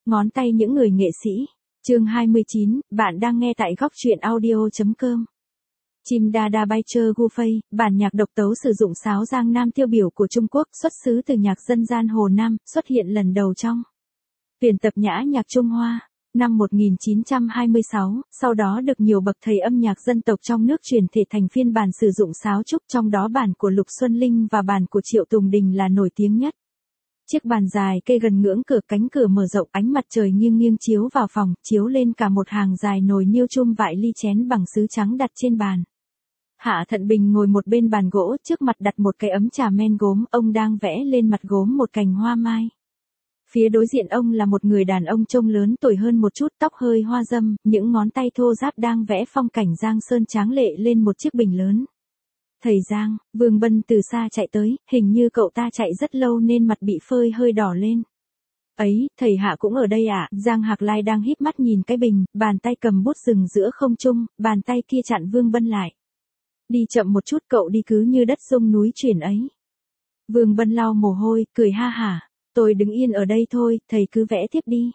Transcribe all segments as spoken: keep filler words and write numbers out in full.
ngón tay những người nghệ sĩ. Chương hai mươi chín, bạn đang nghe tại góc truyện audio.com. Chim đa đa bay chơ gu phây, bản nhạc độc tấu sử dụng sáo Giang Nam tiêu biểu của Trung Quốc, xuất xứ từ nhạc dân gian Hồ Nam, xuất hiện lần đầu trong tuyển tập nhã nhạc Trung Hoa. Năm một nghìn chín trăm hai mươi sáu, sau đó được nhiều bậc thầy âm nhạc dân tộc trong nước chuyển thể thành phiên bản sử dụng sáo trúc, trong đó bản của Lục Xuân Linh và bản của Triệu Tùng Đình là nổi tiếng nhất. Chiếc bàn dài kê gần ngưỡng cửa, cánh cửa mở rộng, ánh mặt trời nghiêng nghiêng chiếu vào phòng, chiếu lên cả một hàng dài nồi niêu chum vại ly chén bằng sứ trắng đặt trên bàn. Hạ Thận Bình ngồi một bên bàn gỗ, trước mặt đặt một cái ấm trà men gốm, ông đang vẽ lên mặt gốm một cành hoa mai. Phía đối diện ông là một người đàn ông trông lớn tuổi hơn một chút, tóc hơi hoa râm, những ngón tay thô ráp đang vẽ phong cảnh Giang Sơn tráng lệ lên một chiếc bình lớn. Thầy Giang, Vương Bân từ xa chạy tới, hình như cậu ta chạy rất lâu nên mặt bị phơi hơi đỏ lên. Ấy, thầy Hạ cũng ở đây à? Giang Hạc Lai đang híp mắt nhìn cái bình, bàn tay cầm bút dừng giữa không trung, bàn tay kia chặn Vương Bân lại. Đi chậm một chút, cậu đi cứ như đất sông núi chuyển ấy. Vương Bân lau mồ hôi, cười ha hả. Tôi đứng yên ở đây thôi, thầy cứ vẽ tiếp đi.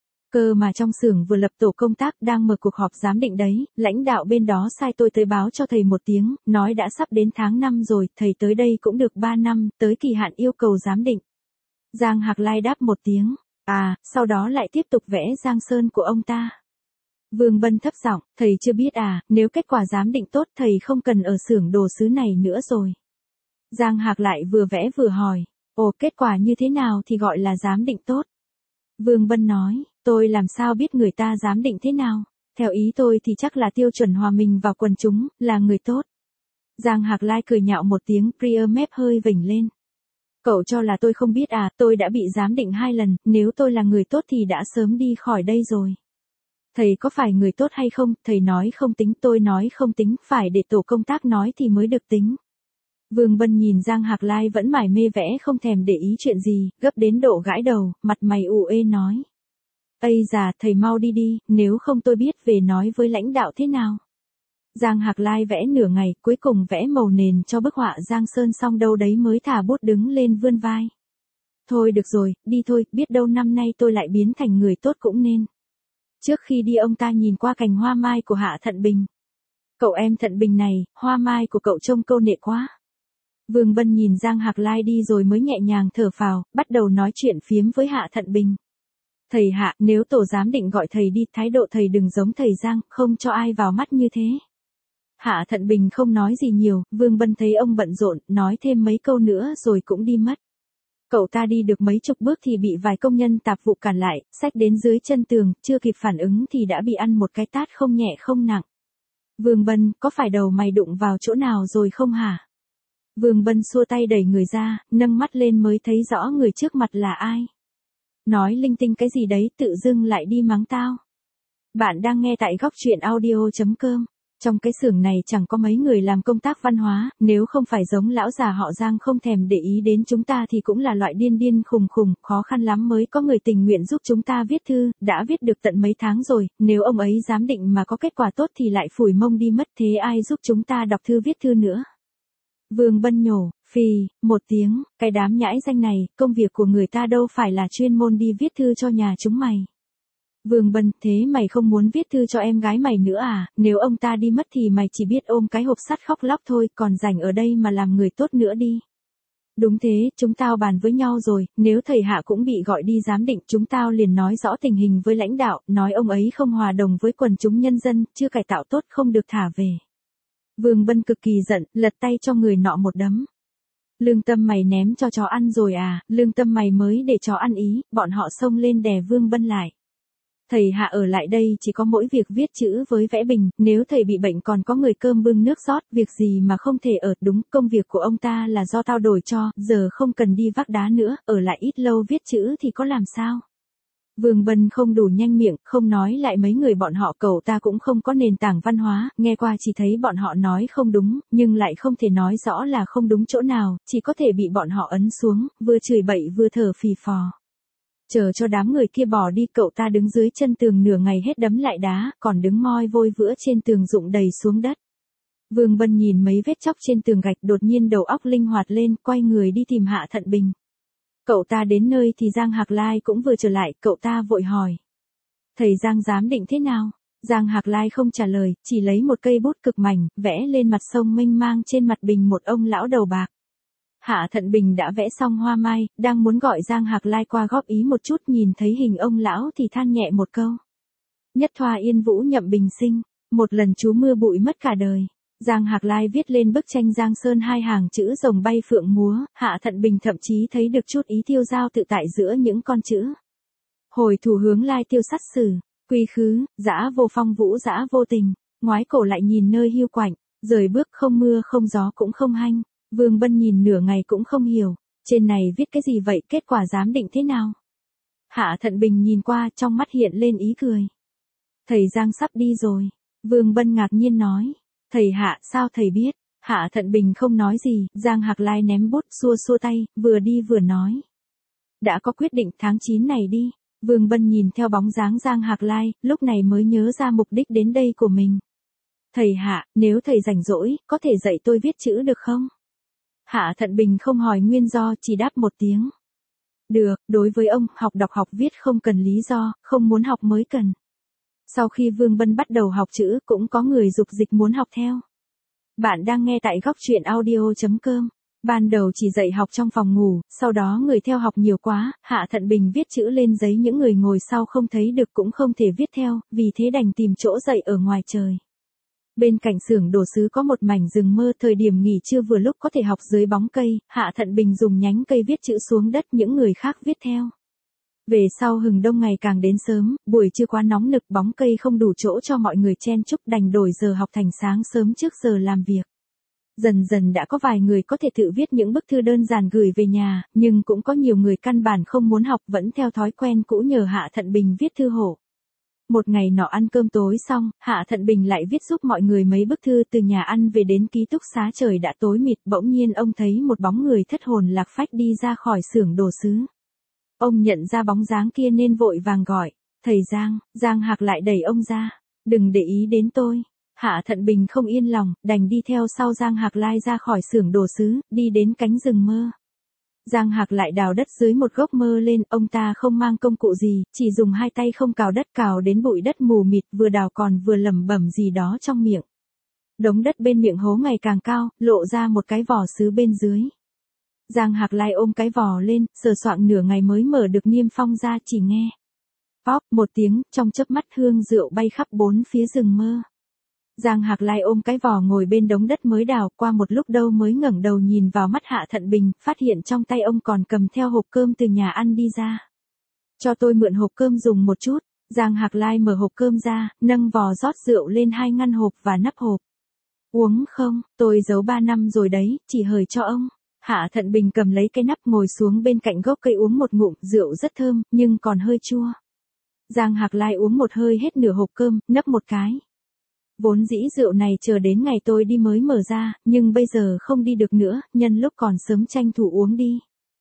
Cơ mà trong xưởng vừa lập tổ công tác đang mở cuộc họp giám định đấy, lãnh đạo bên đó sai tôi tới báo cho thầy một tiếng, nói đã sắp đến tháng năm rồi, thầy tới đây cũng được ba năm, tới kỳ hạn yêu cầu giám định. Giang Hạc Lai đáp một tiếng, à, sau đó lại tiếp tục vẽ Giang Sơn của ông ta. Vương Bân thấp giọng, thầy chưa biết à, nếu kết quả giám định tốt thầy không cần ở xưởng đồ sứ này nữa rồi. Giang Hạc lại vừa vẽ vừa hỏi, ồ, kết quả như thế nào thì gọi là giám định tốt? Vương Bân nói, tôi làm sao biết người ta giám định thế nào? Theo ý tôi thì chắc là tiêu chuẩn hòa mình vào quần chúng, là người tốt. Giang Hạc Lai cười nhạo một tiếng, prier mép hơi vểnh lên. Cậu cho là tôi không biết à, tôi đã bị giám định hai lần, nếu tôi là người tốt thì đã sớm đi khỏi đây rồi. Thầy có phải người tốt hay không, thầy nói không tính, tôi nói không tính, phải để tổ công tác nói thì mới được tính. Vương Bân nhìn Giang Hạc Lai vẫn mải mê vẽ không thèm để ý chuyện gì, gấp đến độ gãi đầu, mặt mày ủ ê nói. Ây già, thầy mau đi đi, nếu không tôi biết về nói với lãnh đạo thế nào. Giang Hạc Lai vẽ nửa ngày, cuối cùng vẽ màu nền cho bức họa Giang Sơn xong đâu đấy mới thả bút đứng lên vươn vai. Thôi được rồi, đi thôi, biết đâu năm nay tôi lại biến thành người tốt cũng nên. Trước khi đi ông ta nhìn qua cành hoa mai của Hạ Thận Bình. Cậu em Thận Bình này, hoa mai của cậu trông câu nệ quá. Vương Bân nhìn Giang Hạc Lai đi rồi mới nhẹ nhàng thở phào, bắt đầu nói chuyện phiếm với Hạ Thận Bình. Thầy Hạ, nếu tổ giám định gọi thầy đi, thái độ thầy đừng giống thầy Giang, không cho ai vào mắt như thế. Hạ Thận Bình không nói gì nhiều, Vương Bân thấy ông bận rộn, nói thêm mấy câu nữa rồi cũng đi mất. Cậu ta đi được mấy chục bước thì bị vài công nhân tạp vụ cản lại, xách đến dưới chân tường, chưa kịp phản ứng thì đã bị ăn một cái tát không nhẹ không nặng. Vương Bân, có phải đầu mày đụng vào chỗ nào rồi không hả? Vương Bân xua tay đẩy người ra, nâng mắt lên mới thấy rõ người trước mặt là ai. Nói linh tinh cái gì đấy, tự dưng lại đi mắng tao. Bạn đang nghe tại góc truyện audio.com. Trong cái xưởng này chẳng có mấy người làm công tác văn hóa, nếu không phải giống lão già họ Giang không thèm để ý đến chúng ta thì cũng là loại điên điên khùng khùng, khó khăn lắm mới có người tình nguyện giúp chúng ta viết thư, đã viết được tận mấy tháng rồi, nếu ông ấy giám định mà có kết quả tốt thì lại phủi mông đi mất, thế ai giúp chúng ta đọc thư viết thư nữa. Vương Bân nhổ, phì, một tiếng, cái đám nhãi danh này, công việc của người ta đâu phải là chuyên môn đi viết thư cho nhà chúng mày. Vương Bân, thế mày không muốn viết thư cho em gái mày nữa à, nếu ông ta đi mất thì mày chỉ biết ôm cái hộp sắt khóc lóc thôi, còn rảnh ở đây mà làm người tốt nữa đi. Đúng thế, chúng tao bàn với nhau rồi, nếu thầy Hạ cũng bị gọi đi giám định, chúng tao liền nói rõ tình hình với lãnh đạo, nói ông ấy không hòa đồng với quần chúng nhân dân, chưa cải tạo tốt không được thả về. Vương Bân cực kỳ giận, lật tay cho người nọ một đấm. Lương Tâm mày ném cho chó ăn rồi à, Lương Tâm mày mới để chó ăn ý, bọn họ xông lên đè Vương Bân lại. Thầy Hạ ở lại đây chỉ có mỗi việc viết chữ với vẽ bình, nếu thầy bị bệnh còn có người cơm bưng nước rót, việc gì mà không thể ở, đúng, công việc của ông ta là do tao đổi cho, giờ không cần đi vác đá nữa, ở lại ít lâu viết chữ thì có làm sao. Vương Bân không đủ nhanh miệng, không nói lại mấy người bọn họ, cậu ta cũng không có nền tảng văn hóa, nghe qua chỉ thấy bọn họ nói không đúng, nhưng lại không thể nói rõ là không đúng chỗ nào, chỉ có thể bị bọn họ ấn xuống, vừa chửi bậy vừa thở phì phò. Chờ cho đám người kia bỏ đi, cậu ta đứng dưới chân tường nửa ngày hết đấm lại đá, còn đứng moi vôi vữa trên tường rụng đầy xuống đất. Vương Bân nhìn mấy vết chóc trên tường gạch, đột nhiên đầu óc linh hoạt lên, quay người đi tìm Hạ Thận Bình. Cậu ta đến nơi thì Giang Hạc Lai cũng vừa trở lại, cậu ta vội hỏi. Thầy Giang giám định thế nào? Giang Hạc Lai không trả lời, chỉ lấy một cây bút cực mảnh, vẽ lên mặt sông mênh mang trên mặt bình một ông lão đầu bạc. Hạ Thận Bình đã vẽ xong hoa mai, đang muốn gọi Giang Hạc Lai qua góp ý một chút, nhìn thấy hình ông lão thì than nhẹ một câu. Nhất thoa yên vũ nhậm bình sinh, một lần chú mưa bụi mất cả đời. Giang Hạc Lai viết lên bức tranh Giang Sơn hai hàng chữ rồng bay phượng múa, Hạ Thận Bình thậm chí thấy được chút ý tiêu dao tự tại giữa những con chữ. Hồi thủ hướng lai tiêu sát sử, quy khứ, dã vô phong vũ dã vô tình, ngoái cổ lại nhìn nơi hiu quạnh, rời bước không mưa không gió cũng không hanh. Vương Bân nhìn nửa ngày cũng không hiểu, trên này viết cái gì vậy, kết quả giám định thế nào? Hạ Thận Bình nhìn qua, trong mắt hiện lên ý cười. Thầy Giang sắp đi rồi. Vương Bân ngạc nhiên nói. Thầy Hạ, sao thầy biết? Hạ Thận Bình không nói gì, Giang Hạc Lai ném bút xua xua tay, vừa đi vừa nói. Đã có quyết định, tháng chín này đi. Vương Bân nhìn theo bóng dáng Giang Hạc Lai, lúc này mới nhớ ra mục đích đến đây của mình. Thầy Hạ, nếu thầy rảnh rỗi, có thể dạy tôi viết chữ được không? Hạ Thận Bình không hỏi nguyên do, chỉ đáp một tiếng. Được, đối với ông, học đọc học viết không cần lý do, không muốn học mới cần. Sau khi Vương Bân bắt đầu học chữ, cũng có người dục dịch muốn học theo. Bạn đang nghe tại góc truyện audio chấm com. Ban đầu chỉ dạy học trong phòng ngủ, sau đó người theo học nhiều quá, Hạ Thận Bình viết chữ lên giấy, những người ngồi sau không thấy được cũng không thể viết theo, vì thế đành tìm chỗ dạy ở ngoài trời. Bên cạnh xưởng đồ sứ có một mảnh rừng mơ, thời điểm nghỉ trưa vừa lúc có thể học dưới bóng cây, Hạ Thận Bình dùng nhánh cây viết chữ xuống đất, những người khác viết theo. Về sau hừng đông ngày càng đến sớm, buổi trưa quá nóng nực, bóng cây không đủ chỗ cho mọi người chen chúc, đành đổi giờ học thành sáng sớm trước giờ làm việc. Dần dần đã có vài người có thể tự viết những bức thư đơn giản gửi về nhà, nhưng cũng có nhiều người căn bản không muốn học, vẫn theo thói quen cũ nhờ Hạ Thận Bình viết thư hộ. Một ngày nọ ăn cơm tối xong, Hạ Thận Bình lại viết giúp mọi người mấy bức thư, từ nhà ăn về đến ký túc xá trời đã tối mịt, bỗng nhiên ông thấy một bóng người thất hồn lạc phách đi ra khỏi xưởng đồ sứ. Ông nhận ra bóng dáng kia nên vội vàng gọi, thầy Giang. Giang Hạc lại đẩy ông ra, đừng để ý đến tôi. Hạ Thận Bình không yên lòng, đành đi theo sau Giang Hạc Lai ra khỏi xưởng đồ sứ, đi đến cánh rừng mơ. Giang Hạc lại đào đất dưới một gốc mơ lên, ông ta không mang công cụ gì, chỉ dùng hai tay không cào đất, cào đến bụi đất mù mịt, vừa đào còn vừa lẩm bẩm gì đó trong miệng. Đống đất bên miệng hố ngày càng cao, lộ ra một cái vỏ sứ bên dưới. Giang Hạc Lai ôm cái vỏ lên, sờ soạng nửa ngày mới mở được niêm phong ra, chỉ nghe pop một tiếng, trong chớp mắt hương rượu bay khắp bốn phía rừng mơ. Giang Hạc Lai ôm cái vỏ ngồi bên đống đất mới đào, qua một lúc đâu mới ngẩng đầu nhìn vào mắt Hạ Thận Bình, phát hiện trong tay ông còn cầm theo hộp cơm từ nhà ăn đi ra. Cho tôi mượn hộp cơm dùng một chút. Giang Hạc Lai mở hộp cơm ra, nâng vò rót rượu lên hai ngăn hộp và nắp hộp. Uống không, tôi giấu ba năm rồi đấy, chỉ hời cho ông. Hạ Thận Bình cầm lấy cái nắp ngồi xuống bên cạnh gốc cây uống một ngụm, rượu rất thơm, nhưng còn hơi chua. Giang Hạc Lai uống một hơi hết nửa hộp cơm, nấp một cái. Vốn dĩ rượu này chờ đến ngày tôi đi mới mở ra, nhưng bây giờ không đi được nữa, nhân lúc còn sớm tranh thủ uống đi.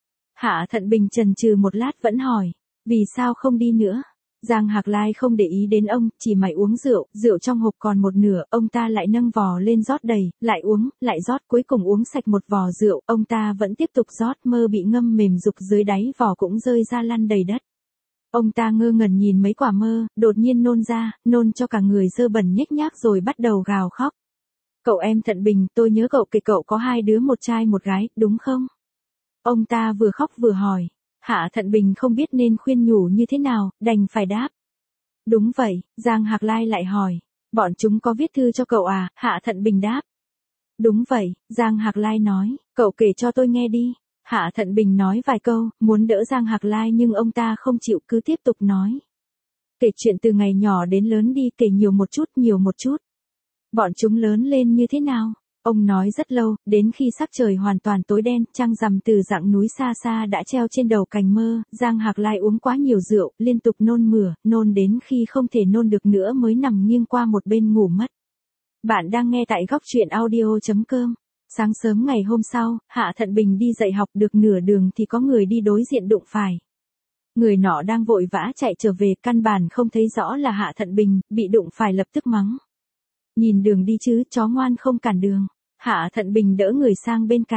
Hạ Thận Bình chần chừ một lát vẫn hỏi, vì sao không đi nữa? Giang Hạc Lai không để ý đến ông, chỉ mải uống rượu, rượu trong hộp còn một nửa, ông ta lại nâng vò lên rót đầy, lại uống, lại rót, cuối cùng uống sạch một vò rượu, ông ta vẫn tiếp tục rót, mơ bị ngâm mềm rục dưới đáy vò cũng rơi ra lăn đầy đất. Ông ta ngơ ngẩn nhìn mấy quả mơ, đột nhiên nôn ra, nôn cho cả người dơ bẩn nhếch nhác rồi bắt đầu gào khóc. Cậu em Thận Bình, tôi nhớ cậu kể cậu có hai đứa, một trai một gái, đúng không? Ông ta vừa khóc vừa hỏi. Hạ Thận Bình không biết nên khuyên nhủ như thế nào, đành phải đáp. Đúng vậy. Giang Hạc Lai lại hỏi. Bọn chúng có viết thư cho cậu à? Hạ Thận Bình đáp. Đúng vậy. Giang Hạc Lai nói. Cậu kể cho tôi nghe đi. Hạ Thận Bình nói vài câu, muốn đỡ Giang Hạc Lai nhưng ông ta không chịu, cứ tiếp tục nói. Kể chuyện từ ngày nhỏ đến lớn đi, kể nhiều một chút, nhiều một chút. Bọn chúng lớn lên như thế nào? Ông nói rất lâu, đến khi sắc trời hoàn toàn tối đen, trăng rằm từ dặng núi xa xa đã treo trên đầu cành mơ, Giang Hạc Lai uống quá nhiều rượu, liên tục nôn mửa, nôn đến khi không thể nôn được nữa mới nằm nghiêng qua một bên ngủ mất. Bạn đang nghe tại góc truyện audio chấm com. Sáng sớm ngày hôm sau, Hạ Thận Bình đi dạy học được nửa đường thì có người đi đối diện đụng phải. Người nọ đang vội vã chạy trở về, căn bản không thấy rõ là Hạ Thận Bình, bị đụng phải lập tức mắng. Nhìn đường đi chứ, chó ngoan không cản đường. Hạ Thận Bình đỡ người sang bên cạnh.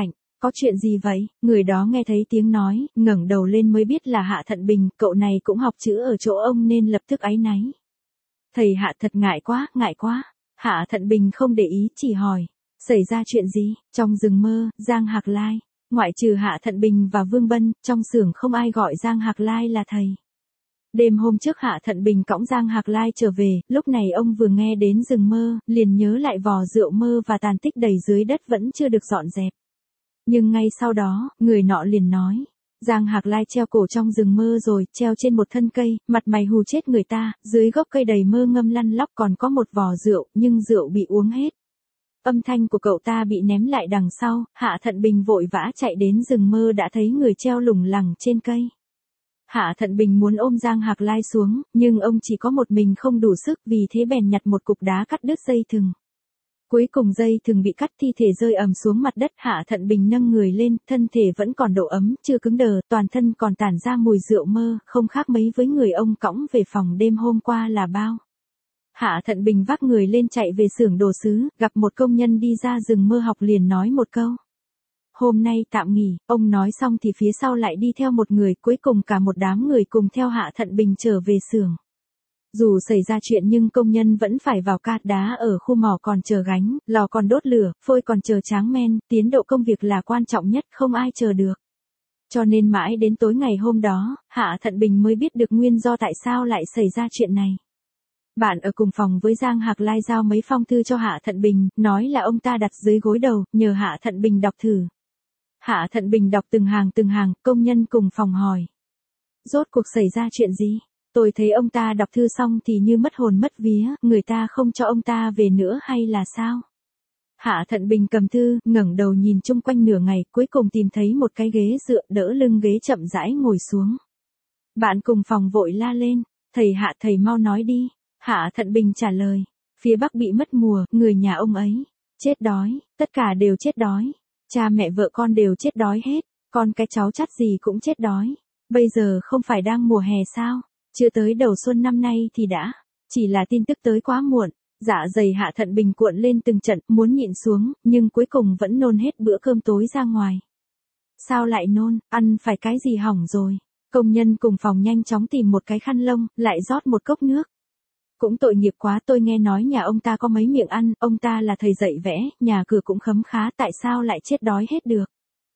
có chuyện gì vậy? Người đó nghe thấy tiếng nói, ngẩng đầu lên mới biết là Hạ Thận Bình, cậu này cũng học chữ ở chỗ ông nên lập tức áy náy. Thầy Hạ thật ngại quá, ngại quá. Hạ Thận Bình không để ý, chỉ hỏi. Xảy ra chuyện gì? Trong rừng mơ, Giang Hạc Lai. Ngoại trừ Hạ Thận Bình và Vương Bân, trong xưởng không ai gọi Giang Hạc Lai là thầy. Đêm hôm trước Hạ Thận Bình cõng Giang Hạc Lai trở về, lúc này ông vừa nghe đến rừng mơ, liền nhớ lại vò rượu mơ và tàn tích đầy dưới đất vẫn chưa được dọn dẹp. Nhưng ngay sau đó, người nọ liền nói, Giang Hạc Lai treo cổ trong rừng mơ rồi, treo trên một thân cây, mặt mày hù chết người ta, dưới gốc cây đầy mơ ngâm lăn lóc còn có một vò rượu, nhưng rượu bị uống hết. Âm thanh của cậu ta bị ném lại đằng sau, Hạ Thận Bình vội vã chạy đến rừng mơ đã thấy người treo lủng lẳng trên cây. Hạ Thận Bình muốn ôm Giang Hạc Lai xuống, nhưng ông chỉ có một mình không đủ sức, vì thế bèn nhặt một cục đá cắt đứt dây thừng. Cuối cùng dây thừng bị cắt, thi thể rơi ầm xuống mặt đất. Hạ Thận Bình nâng người lên, thân thể vẫn còn độ ấm, chưa cứng đờ, toàn thân còn tản ra mùi rượu mơ, không khác mấy với người ông cõng về phòng đêm hôm qua là bao. Hạ Thận Bình vác người lên chạy về xưởng đồ sứ, gặp một công nhân đi ra rừng mơ học liền nói một câu. Hôm nay tạm nghỉ, ông nói xong thì phía sau lại đi theo một người, cuối cùng cả một đám người cùng theo Hạ Thận Bình trở về xưởng. Dù xảy ra chuyện nhưng công nhân vẫn phải vào cát đá ở khu mỏ còn chờ gánh, lò còn đốt lửa, phôi còn chờ tráng men, tiến độ công việc là quan trọng nhất, không ai chờ được. Cho nên mãi đến tối ngày hôm đó, Hạ Thận Bình mới biết được nguyên do tại sao lại xảy ra chuyện này. Bạn ở cùng phòng với Giang Hạc Lai giao mấy phong thư cho Hạ Thận Bình, nói là ông ta đặt dưới gối đầu, nhờ Hạ Thận Bình đọc thử. Hạ Thận Bình đọc từng hàng từng hàng, công nhân cùng phòng hỏi. Rốt cuộc xảy ra chuyện gì? Tôi thấy ông ta đọc thư xong thì như mất hồn mất vía, người ta không cho ông ta về nữa hay là sao? Hạ Thận Bình cầm thư, ngẩng đầu nhìn chung quanh nửa ngày, cuối cùng tìm thấy một cái ghế dựa, đỡ lưng ghế chậm rãi ngồi xuống. Bạn cùng phòng vội la lên, thầy Hạ, thầy mau nói đi. Hạ Thận Bình trả lời, phía Bắc bị mất mùa, người nhà ông ấy chết đói, tất cả đều chết đói. Cha mẹ vợ con đều chết đói hết, con cái cháu chắt gì cũng chết đói. Bây giờ không phải đang mùa hè sao? Chưa tới đầu xuân năm nay thì đã. Chỉ là tin tức tới quá muộn. Dạ dày Hạ Thận Bình cuộn lên từng trận, muốn nhịn xuống, nhưng cuối cùng vẫn nôn hết bữa cơm tối ra ngoài. Sao lại nôn, ăn phải cái gì hỏng rồi? Công nhân cùng phòng nhanh chóng tìm một cái khăn lông, lại rót một cốc nước. Cũng tội nghiệp quá, tôi nghe nói nhà ông ta có mấy miệng ăn, ông ta là thầy dạy vẽ, nhà cửa cũng khấm khá, tại sao lại chết đói hết được?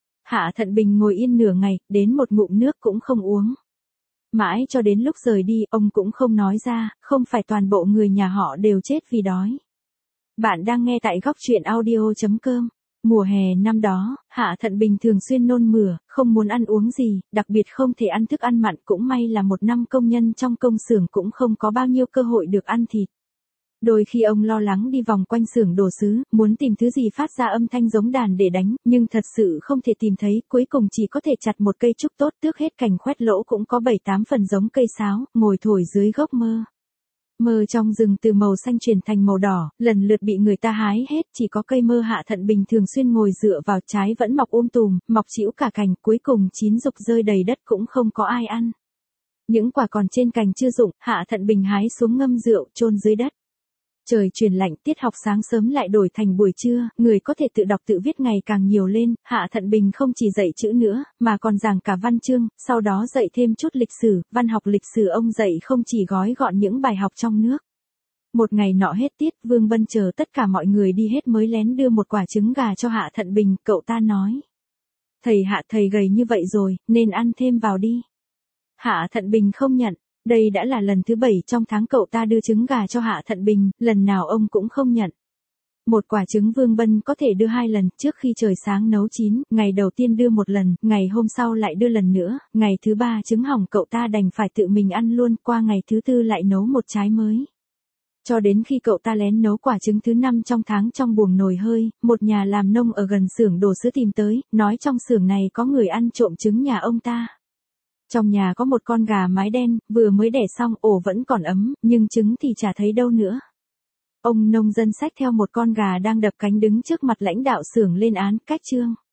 Hạ Thận Bình ngồi yên nửa ngày, đến một ngụm nước cũng không uống. Mãi cho đến lúc rời đi, ông cũng không nói ra, không phải toàn bộ người nhà họ đều chết vì đói. Bạn đang nghe tại góc truyện audio chấm com. Mùa hè năm đó, Hạ Thận Bình thường xuyên nôn mửa, không muốn ăn uống gì, đặc biệt không thể ăn thức ăn mặn, cũng may là một năm công nhân trong công xưởng cũng không có bao nhiêu cơ hội được ăn thịt. Đôi khi ông lo lắng đi vòng quanh xưởng đồ sứ, muốn tìm thứ gì phát ra âm thanh giống đàn để đánh, nhưng thật sự không thể tìm thấy, cuối cùng chỉ có thể chặt một cây trúc tốt, tước hết cành khoét lỗ cũng có bảy tám phần giống cây sáo, ngồi thổi dưới gốc mơ. Mơ trong rừng từ màu xanh chuyển thành màu đỏ, lần lượt bị người ta hái hết, chỉ có cây mơ Hạ Thận Bình thường xuyên ngồi dựa vào, trái vẫn mọc um tùm, mọc chĩu cả cành, cuối cùng chín rục rơi đầy đất cũng không có ai ăn. Những quả còn trên cành chưa rụng, Hạ Thận Bình hái xuống ngâm rượu, chôn dưới đất. Trời chuyển lạnh, tiết học sáng sớm lại đổi thành buổi trưa, người có thể tự đọc tự viết ngày càng nhiều lên, Hạ Thận Bình không chỉ dạy chữ nữa, mà còn giảng cả văn chương, sau đó dạy thêm chút lịch sử, văn học lịch sử ông dạy không chỉ gói gọn những bài học trong nước. Một ngày nọ hết tiết, Vương Bân chờ tất cả mọi người đi hết mới lén đưa một quả trứng gà cho Hạ Thận Bình, cậu ta nói. Thầy Hạ, thầy gầy như vậy rồi, nên ăn thêm vào đi. Hạ Thận Bình không nhận. Đây đã là lần thứ bảy trong tháng cậu ta đưa trứng gà cho Hạ Thận Bình, lần nào ông cũng không nhận. Một quả trứng Vương Bân có thể đưa hai lần, trước khi trời sáng nấu chín, ngày đầu tiên đưa một lần, ngày hôm sau lại đưa lần nữa, ngày thứ ba trứng hỏng cậu ta đành phải tự mình ăn luôn, qua ngày thứ tư lại nấu một trái mới. Cho đến khi cậu ta lén nấu quả trứng thứ năm trong tháng trong buồng nồi hơi, một nhà làm nông ở gần xưởng đồ sứ tìm tới, nói trong xưởng này có người ăn trộm trứng nhà ông ta. Trong nhà có một con gà mái đen, vừa mới đẻ xong, ổ vẫn còn ấm, nhưng trứng thì chả thấy đâu nữa. Ông nông dân xách theo một con gà đang đập cánh đứng trước mặt lãnh đạo xưởng lên án, cách trương.